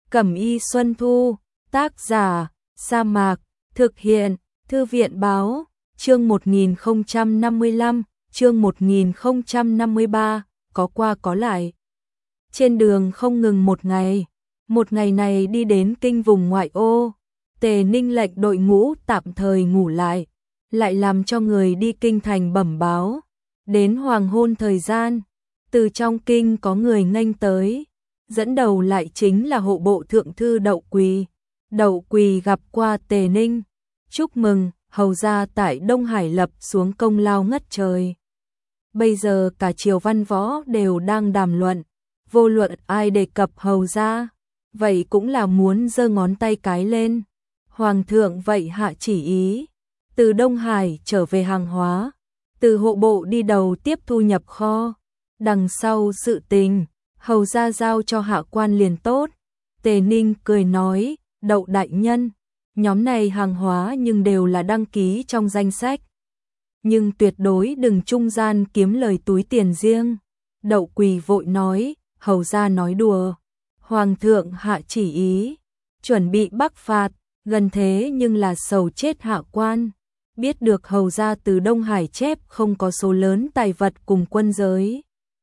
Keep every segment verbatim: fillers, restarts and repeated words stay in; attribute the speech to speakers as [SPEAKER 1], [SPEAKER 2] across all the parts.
[SPEAKER 1] Cẩm y Xuân Thu, tác giả, Sa Mạc, thực hiện, Thư viện báo, chương một nghìn không trăm năm mươi lăm, chương một nghìn không trăm năm mươi ba, có qua có lại. Trên đường không ngừng một ngày, một ngày này đi đến kinh vùng ngoại ô, Tề Ninh lệnh đội ngũ tạm thời ngủ lại, lại làm cho người đi kinh thành bẩm báo. Đến hoàng hôn thời gian, từ trong kinh có người nghênh tới, dẫn đầu lại chính là hộ bộ thượng thư Đậu Quỳ. Đậu Quỳ gặp qua Tề Ninh, chúc mừng, hầu gia tại Đông Hải lập xuống công lao ngất trời. Bây giờ cả triều văn võ đều đang đàm luận, vô luận ai đề cập hầu gia, vậy cũng là muốn giơ ngón tay cái lên. Hoàng thượng vậy hạ chỉ ý, từ Đông Hải trở về hàng hóa, từ hộ bộ đi đầu tiếp thu nhập kho, đằng sau sự tình, hầu gia giao cho hạ quan liền tốt. Tề Ninh cười nói, Đậu đại nhân, nhóm này hàng hóa nhưng đều là đăng ký trong danh sách, nhưng tuyệt đối đừng trung gian kiếm lời túi tiền riêng. Đậu Quỳ vội nói, hầu gia nói đùa, hoàng thượng hạ chỉ ý, chuẩn bị bắc phạt, gần thế nhưng là sầu chết hạ quan. Biết được hầu gia từ Đông Hải chép không có số lớn tài vật cùng quân giới.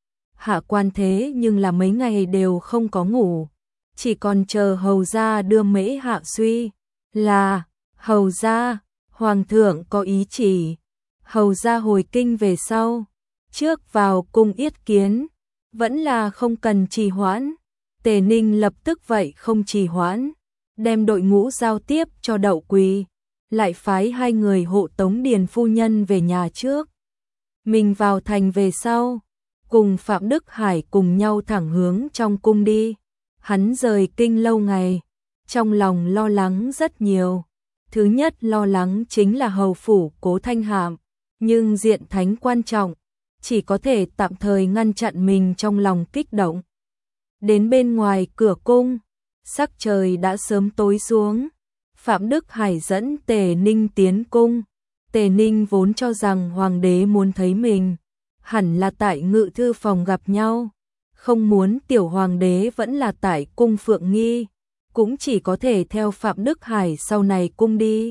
[SPEAKER 1] Hạ quan thế nhưng là mấy ngày đều không có ngủ, chỉ còn chờ hầu gia đưa mễ hạ suy. Là, hầu gia, hoàng thượng có ý chỉ. Hầu gia hồi kinh về sau, trước vào cung yết kiến, vẫn là không cần trì hoãn. Tề Ninh lập tức vậy không trì hoãn, đem đội ngũ giao tiếp cho Đậu Quỳ, lại phái hai người hộ tống Điền phu nhân về nhà trước. Mình vào thành về sau, cùng Phạm Đức Hải cùng nhau thẳng hướng trong cung đi. Hắn rời kinh lâu ngày, trong lòng lo lắng rất nhiều. Thứ nhất lo lắng chính là hầu phủ Cố Thanh Hạm, nhưng diện thánh quan trọng, chỉ có thể tạm thời ngăn chặn mình trong lòng kích động. Đến bên ngoài cửa cung, sắc trời đã sớm tối xuống. Phạm Đức Hải dẫn Tề Ninh tiến cung. Tề Ninh vốn cho rằng hoàng đế muốn thấy mình, hẳn là tại ngự thư phòng gặp nhau, không muốn tiểu hoàng đế vẫn là tại cung Phượng Nghi, cũng chỉ có thể theo Phạm Đức Hải sau này cung đi.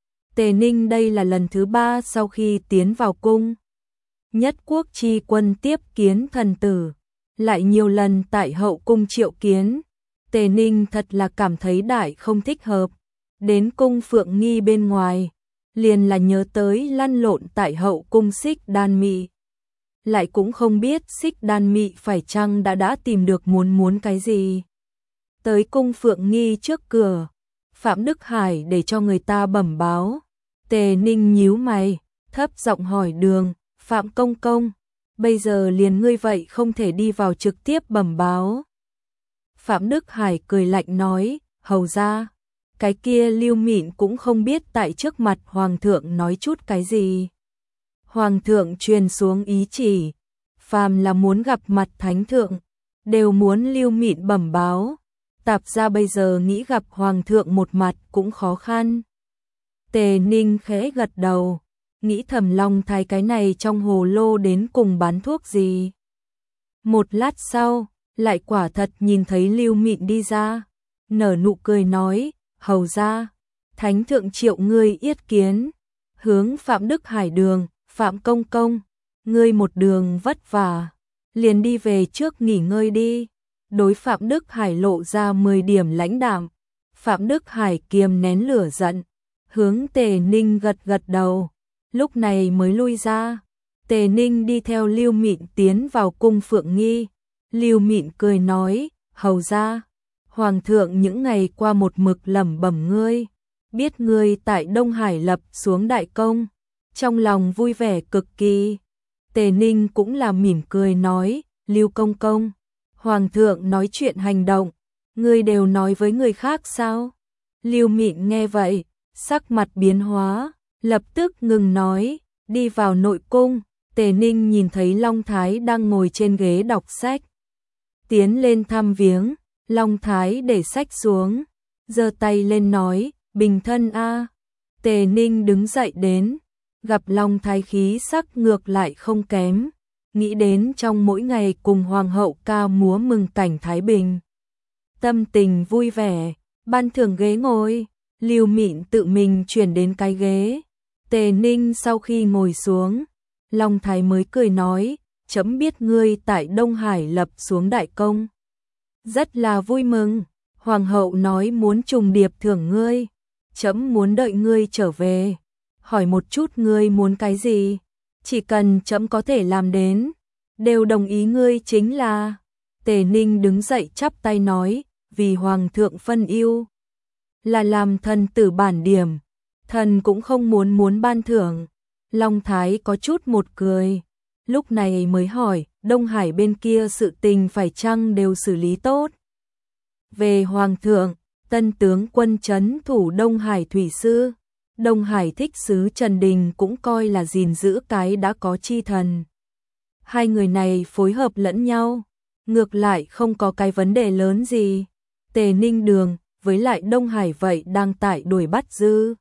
[SPEAKER 1] Tề Ninh đây là lần thứ ba sau khi tiến vào cung. Nhất quốc chi quân tiếp kiến thần tử, lại nhiều lần tại hậu cung triệu kiến. Tề Ninh thật là cảm thấy đại không thích hợp. Đến cung Phượng Nghi bên ngoài, liền là nhớ tới lăn lộn tại hậu cung Xích Đan Mị. Lại cũng không biết Xích Đan Mị phải chăng đã đã tìm được muốn muốn cái gì. Tới cung Phượng Nghi trước cửa, Phạm Đức Hải để cho người ta bẩm báo. Tề Ninh nhíu mày, thấp giọng hỏi đường, Phạm công công, bây giờ liền ngươi vậy không thể đi vào trực tiếp bẩm báo. Phạm Đức Hải cười lạnh nói, hầu ra, cái kia Lưu Mịn cũng không biết tại trước mặt hoàng thượng nói chút cái gì. Hoàng thượng truyền xuống ý chỉ, phàm là muốn gặp mặt thánh thượng, đều muốn Lưu Mịn bẩm báo. Tạp ra bây giờ nghĩ gặp hoàng thượng một mặt cũng khó khăn. Tề Ninh khẽ gật đầu, nghĩ thầm Long Thái cái này trong hồ lô đến cùng bán thuốc gì. Một lát sau, lại quả thật nhìn thấy Lưu Mịn đi ra, nở nụ cười nói, hầu ra, thánh thượng triệu ngươi yết kiến. Hướng Phạm Đức Hải đường, Phạm công công, ngươi một đường vất vả, liền đi về trước nghỉ ngơi đi. Đối Phạm Đức Hải lộ ra mười điểm lãnh đạm. Phạm Đức Hải kiềm nén lửa giận, hướng Tề Ninh gật gật đầu, lúc này mới lui ra. Tề Ninh đi theo Lưu Mịn tiến vào cung Phượng Nghi. Lưu Mịn cười nói, hầu ra, hoàng thượng những ngày qua một mực lẩm bẩm ngươi, biết ngươi tại Đông Hải lập xuống đại công, trong lòng vui vẻ cực kỳ. Tề Ninh cũng là mỉm cười nói, Lưu công công, hoàng thượng nói chuyện hành động, ngươi đều nói với người khác sao? Lưu Mịn nghe vậy, sắc mặt biến hóa, lập tức ngừng nói, đi vào nội cung. Tề Ninh nhìn thấy Long Thái đang ngồi trên ghế đọc sách, tiến lên thăm viếng. Long Thái để sách xuống, giơ tay lên nói, bình thân a. Tề Ninh đứng dậy đến, gặp Long Thái khí sắc ngược lại không kém, nghĩ đến trong mỗi ngày cùng hoàng hậu ca múa mừng cảnh thái bình. tâm tình vui vẻ, ban thưởng ghế ngồi, Lưu Mịn tự mình chuyển đến cái ghế. Tề Ninh sau khi ngồi xuống, Long Thái mới cười nói, chấm biết ngươi tại Đông Hải lập xuống đại công. Rất là vui mừng, Hoàng hậu nói muốn trùng điệp thưởng ngươi, chấm muốn đợi ngươi trở về, hỏi một chút ngươi muốn cái gì, chỉ cần chấm có thể làm đến, đều đồng ý ngươi chính là. Tề Ninh đứng dậy chắp tay nói, vì Hoàng thượng phân ưu, là làm thần tử bản điểm, thần cũng không muốn muốn ban thưởng. Long Thái có chút một cười, lúc này mới hỏi, Đông Hải bên kia sự tình phải chăng đều xử lý tốt? Về Hoàng thượng, tân tướng quân trấn thủ Đông Hải thủy sư, Đông Hải thích sứ Trần Đình cũng coi là gìn giữ cái đã có chi thần. Hai người này phối hợp lẫn nhau, ngược lại không có cái vấn đề lớn gì. Tề Ninh Đường với lại Đông Hải vậy đang tại đuổi bắt dư.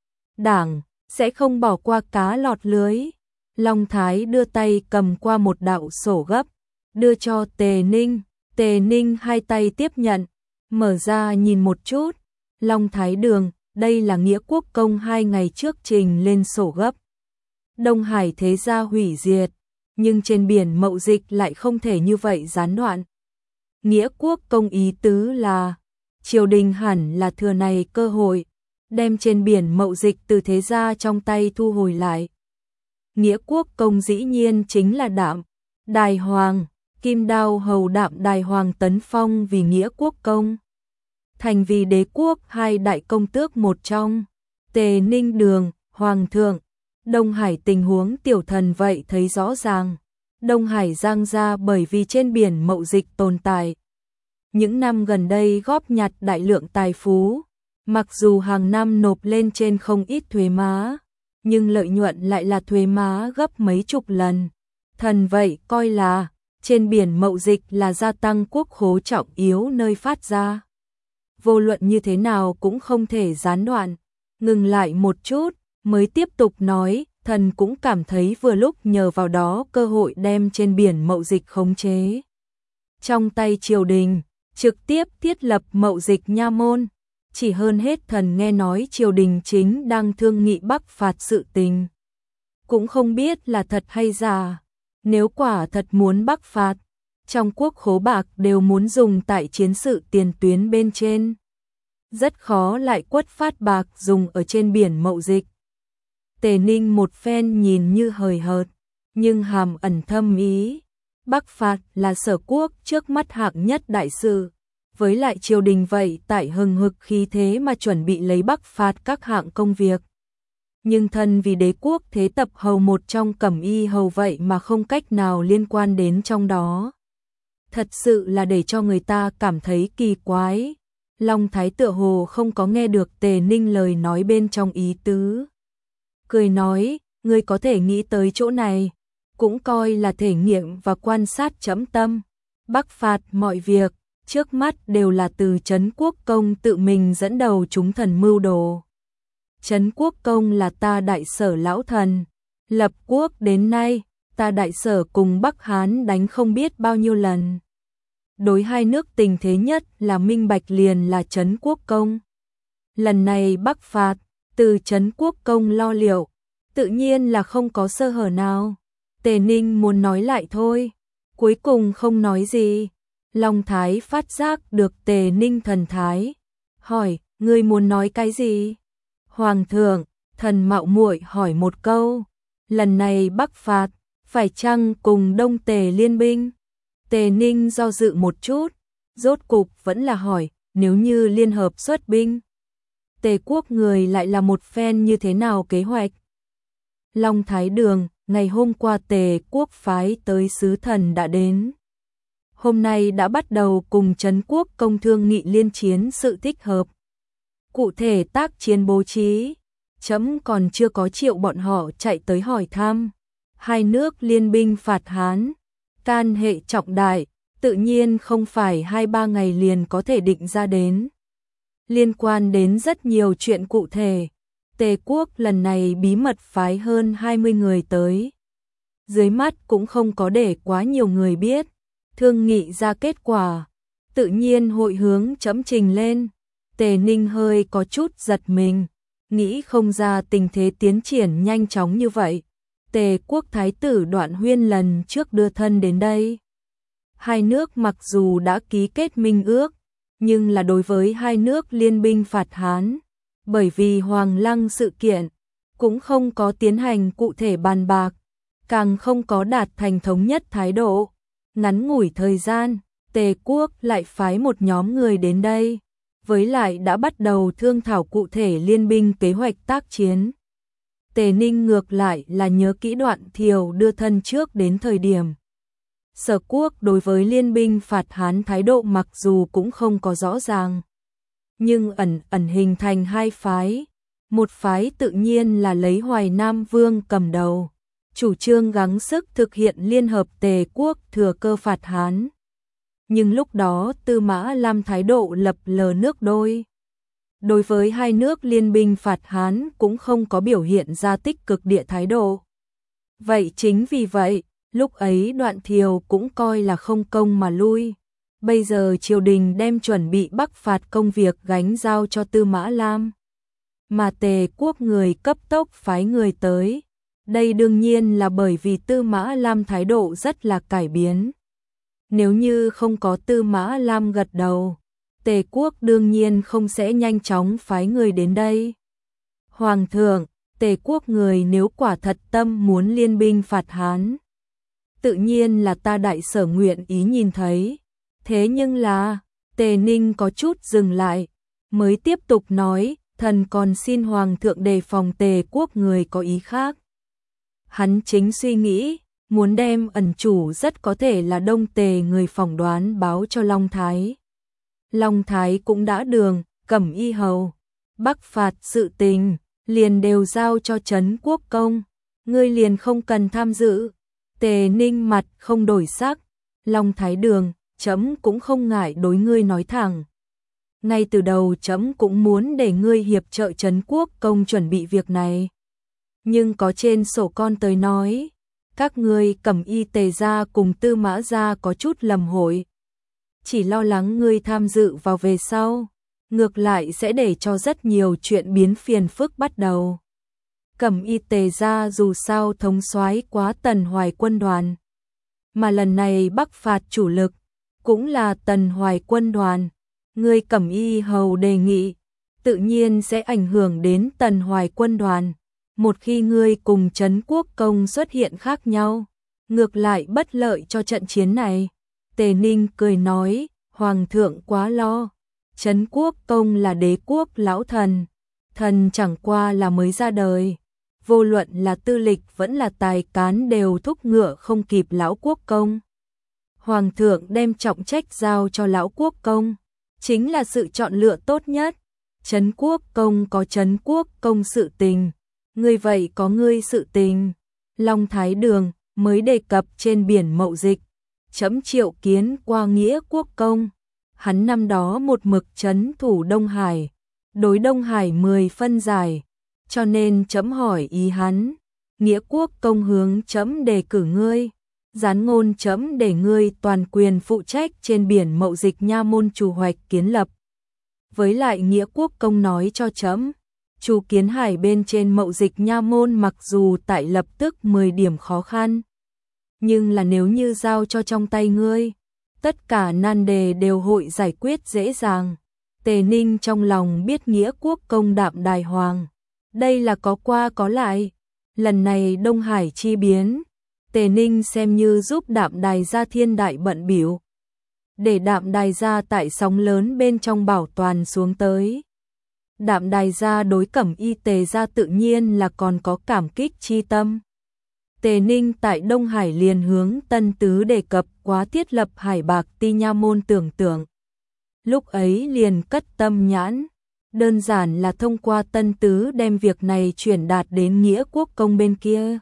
[SPEAKER 1] Đảng sẽ không bỏ qua cá lọt lưới. Long Thái đưa tay cầm qua một đạo sổ gấp, đưa cho Tề Ninh. Tề Ninh hai tay tiếp nhận, mở ra nhìn một chút. Long Thái Đường, đây là Nghĩa Quốc Công hai ngày trước trình lên sổ gấp. Đông Hải thế gia hủy diệt, nhưng trên biển mậu dịch lại không thể như vậy gián đoạn. Nghĩa Quốc Công ý tứ là, triều đình hẳn là thừa này cơ hội, đem trên biển mậu dịch từ thế gia trong tay thu hồi lại. Nghĩa Quốc Công dĩ nhiên chính là Đạm Đài Hoàng, Kim Đao hầu Đạm Đài Hoàng tấn phong vì Nghĩa Quốc Công, thành vì đế quốc hai đại công tước một trong. Tề Ninh Đường, Hoàng thượng, Đông Hải tình huống tiểu thần vậy thấy rõ ràng. Đông Hải giang ra bởi vì trên biển mậu dịch tồn tại. Những năm gần đây góp nhặt đại lượng tài phú, mặc dù hàng năm nộp lên trên không ít thuế má, nhưng lợi nhuận lại là thuế má gấp mấy chục lần. Thần vậy coi là, trên biển mậu dịch là gia tăng quốc khố trọng yếu nơi phát ra. Vô luận như thế nào cũng không thể gián đoạn. Ngừng lại một chút, mới tiếp tục nói, thần cũng cảm thấy vừa lúc nhờ vào đó cơ hội đem trên biển mậu dịch khống chế. Trong tay triều đình, trực tiếp thiết lập mậu dịch nha môn. Chỉ hơn hết thần nghe nói triều đình chính đang thương nghị bắc phạt sự tình. Cũng không biết là thật hay giả. Nếu quả thật muốn bắc phạt, trong quốc khố bạc đều muốn dùng tại chiến sự tiền tuyến bên trên. Rất khó lại quất phát bạc dùng ở trên biển mậu dịch. Tề Ninh một phen nhìn như hời hợt, nhưng hàm ẩn thâm ý. Bắc phạt là Sở Quốc trước mắt hạng nhất đại sự, với lại triều đình vậy tại hừng hực khí thế mà chuẩn bị lấy bắc phạt các hạng công việc. Nhưng thân vì đế quốc thế tập hầu một trong cẩm y hầu vậy mà không cách nào liên quan đến trong đó. Thật sự là để cho người ta cảm thấy kỳ quái. Long Thái tựa hồ không có nghe được Tề Ninh lời nói bên trong ý tứ. Cười nói, ngươi có thể nghĩ tới chỗ này, cũng coi là thể nghiệm và quan sát chấm tâm. Bắc phạt mọi việc, trước mắt đều là từ Trấn Quốc Công tự mình dẫn đầu chúng thần mưu đồ. Trấn Quốc Công là ta đại sở lão thần, lập quốc đến nay, ta đại sở cùng Bắc Hán đánh không biết bao nhiêu lần. Đối hai nước tình thế nhất là minh bạch liền là Trấn Quốc Công. Lần này bắc phạt, từ Trấn Quốc Công lo liệu, tự nhiên là không có sơ hở nào. Tề Ninh muốn nói lại thôi, cuối cùng không nói gì. Long Thái phát giác được Tề Ninh thần thái, hỏi, ngươi muốn nói cái gì? Hoàng thượng, thần mạo muội hỏi một câu, lần này bắc phạt, phải chăng cùng Đông Tề liên binh? Tề Ninh do dự một chút, rốt cục vẫn là hỏi, nếu như liên hợp xuất binh, Tề quốc người lại là một phen như thế nào kế hoạch? Long Thái Đường, ngày hôm qua Tề quốc phái tới sứ thần đã đến. Hôm nay đã bắt đầu cùng Trấn Quốc Công thương nghị liên chiến sự thích hợp. Cụ thể tác chiến bố trí, chấm còn chưa có triệu bọn họ chạy tới hỏi thăm. Hai nước liên binh phạt Hán, can hệ trọng đại, tự nhiên không phải hai ba ngày liền có thể định ra đến. Liên quan đến rất nhiều chuyện cụ thể, Tề quốc lần này bí mật phái hơn hai mươi người tới. Dưới mắt cũng không có để quá nhiều người biết, thương nghị ra kết quả. tự nhiên hội hướng chấm trình lên. Tề Ninh hơi có chút giật mình, nghĩ không ra tình thế tiến triển nhanh chóng như vậy. Tề quốc thái tử Đoạn Huyên lần trước đưa thân đến đây. Hai nước mặc dù đã ký kết minh ước, nhưng là đối với hai nước liên binh phạt Hán, bởi vì Hoàng Lăng sự kiện, cũng không có tiến hành cụ thể bàn bạc, càng không có đạt thành thống nhất thái độ. Ngắn ngủi thời gian, Tề quốc lại phái một nhóm người đến đây, với lại đã bắt đầu thương thảo cụ thể liên binh kế hoạch tác chiến. Tề Ninh ngược lại là nhớ kỹ Đoạn Thiều đưa thân trước đến thời điểm. Sở quốc đối với liên binh phạt Hán thái độ mặc dù cũng không có rõ ràng, nhưng ẩn ẩn hình thành hai phái. Một phái tự nhiên là lấy Hoài Nam Vương cầm đầu, chủ trương gắng sức thực hiện liên hợp Tề quốc thừa cơ phạt Hán. Nhưng lúc đó Tư Mã Lam thái độ lập lờ nước đôi. Đối với hai nước liên binh phạt Hán cũng không có biểu hiện ra tích cực địa thái độ. Vậy chính vì vậy, lúc ấy Đoạn Thiều cũng coi là không công mà lui. Bây giờ triều đình đem chuẩn bị bắc phạt công việc gánh giao cho Tư Mã Lam. Mà Tề quốc người cấp tốc phái người tới. Đây đương nhiên là bởi vì Tư Mã Lam thái độ rất là cải biến. Nếu như không có Tư Mã Lam gật đầu, Tề quốc đương nhiên không sẽ nhanh chóng phái người đến đây. Hoàng thượng, Tề quốc người nếu quả thật tâm muốn liên binh phạt Hán, tự nhiên là ta đại sở nguyện ý nhìn thấy. Thế nhưng là, Tề Ninh có chút dừng lại, mới tiếp tục nói, thần còn xin Hoàng thượng đề phòng Tề quốc người có ý khác. Hắn chính suy nghĩ, muốn đem ẩn chủ rất có thể là Đông Tề người phỏng đoán báo cho Long Thái. Long Thái cũng đã đường, Cẩm Y hầu, bắc phạt sự tình, liền đều giao cho Trấn Quốc công, ngươi liền không cần tham dự. Tề Ninh mặt không đổi sắc, Long Thái đường, chấm cũng không ngại đối ngươi nói thẳng. Ngay từ đầu chấm cũng muốn để ngươi hiệp trợ Trấn Quốc công chuẩn bị việc này. Nhưng có trên sổ con tới nói, các ngươi Cẩm Y Tề gia cùng Tư Mã gia có chút lầm hội. Chỉ lo lắng ngươi tham dự vào về sau, ngược lại sẽ để cho rất nhiều chuyện biến phiền phức bắt đầu. Cẩm Y Tề gia dù sao thống soái quá Tần Hoài quân đoàn, mà lần này bắc phạt chủ lực cũng là Tần Hoài quân đoàn. Ngươi Cẩm Y hầu đề nghị, tự nhiên sẽ ảnh hưởng đến Tần Hoài quân đoàn. Một khi ngươi cùng Trấn Quốc công xuất hiện khác nhau, ngược lại bất lợi cho trận chiến này. Tề Ninh cười nói, Hoàng thượng quá lo. Trấn Quốc công là đế quốc lão thần, thần chẳng qua là mới ra đời. Vô luận là tư lịch vẫn là tài cán đều thúc ngựa không kịp lão quốc công. Hoàng thượng đem trọng trách giao cho lão quốc công, chính là sự chọn lựa tốt nhất. Trấn Quốc công có Trấn Quốc công sự tình, ngươi vậy có ngươi sự tình. Long Thái đường mới đề cập trên biển mậu dịch, chấm triệu kiến qua Nghĩa quốc công. Hắn năm đó một mực trấn thủ Đông Hải, đối Đông Hải mười phân giải, cho nên chấm hỏi ý hắn. Nghĩa quốc công hướng chấm đề cử ngươi, gián ngôn chấm để ngươi toàn quyền phụ trách trên biển mậu dịch nha môn chủ hoạch kiến lập. Với lại Nghĩa quốc công nói cho chấm, Chu Kiến Hải bên trên mậu dịch nha môn mặc dù tại lập tức mười điểm khó khăn, nhưng là nếu như giao cho trong tay ngươi, tất cả nan đề đều hội giải quyết dễ dàng. Tề Ninh trong lòng biết Nghĩa quốc công đạm đài hoàng, đây là có qua có lại. Lần này Đông Hải chi biến, Tề Ninh xem như giúp đạm đài gia thiên đại bận biểu, để đạm đài gia tại sóng lớn bên trong bảo toàn xuống tới. Đạm đài gia đối Cẩm Y Tề gia tự nhiên là còn có cảm kích chi tâm. Tề Ninh tại Đông Hải liền hướng Tân Tứ đề cập quá thiết lập Hải Bạc Ti nha môn tưởng tượng. Lúc ấy liền cất tâm nhãn, đơn giản là thông qua Tân Tứ đem việc này chuyển đạt đến Nghĩa quốc công bên kia.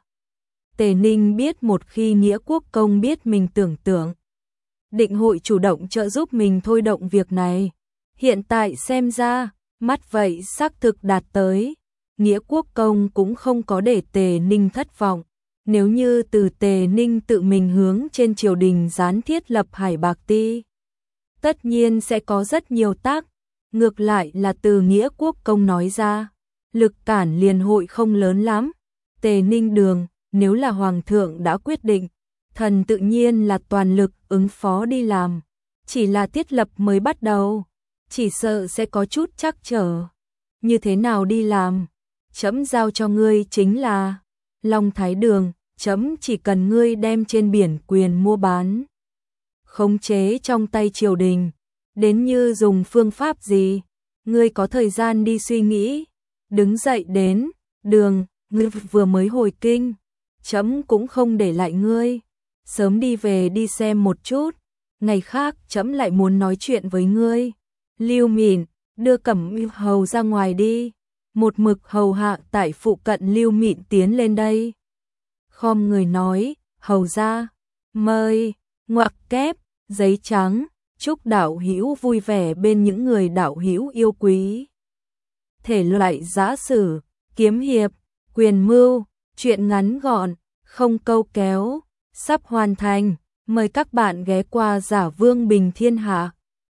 [SPEAKER 1] Tề Ninh biết một khi Nghĩa quốc công biết mình tưởng tượng, định hội chủ động trợ giúp mình thôi động việc này. Hiện tại xem ra, mắt vậy xác thực đạt tới. Nghĩa quốc công cũng không có để Tề Ninh thất vọng. Nếu như từ Tề Ninh tự mình hướng trên triều đình gián thiết lập Hải Bạc Ti, tất nhiên sẽ có rất nhiều tác, ngược lại là từ Nghĩa Quốc công nói ra, lực cản liền hội không lớn lắm. Tề Ninh Đường, nếu là Hoàng thượng đã quyết định, thần tự nhiên là toàn lực ứng phó đi làm, chỉ là thiết lập mới bắt đầu, chỉ sợ sẽ có chút trắc trở. Như thế nào đi làm? Trẫm giao cho ngươi chính là Long Thái Đường, trẫm chỉ cần ngươi đem trên biển quyền mua bán khống chế trong tay triều đình, đến như dùng phương pháp gì, ngươi có thời gian đi suy nghĩ. Đứng dậy đến, Đường, ngươi vừa mới hồi kinh, trẫm cũng không để lại ngươi, sớm đi về đi xem một chút, ngày khác trẫm lại muốn nói chuyện với ngươi. Lưu Mịn, đưa Cẩm Hầu ra ngoài đi. Một mực hầu hạ tại phụ cận Lưu Mịn tiến lên đây, khom người nói, hầu ra, mời. Ngoặc kép, giấy trắng, chúc đạo hữu vui vẻ bên những người đạo hữu yêu quý. Thể loại giã sử, kiếm hiệp, quyền mưu, truyện ngắn gọn, không câu kéo, sắp hoàn thành. Mời các bạn ghé qua Giả Vương Bình Thiên Hạ.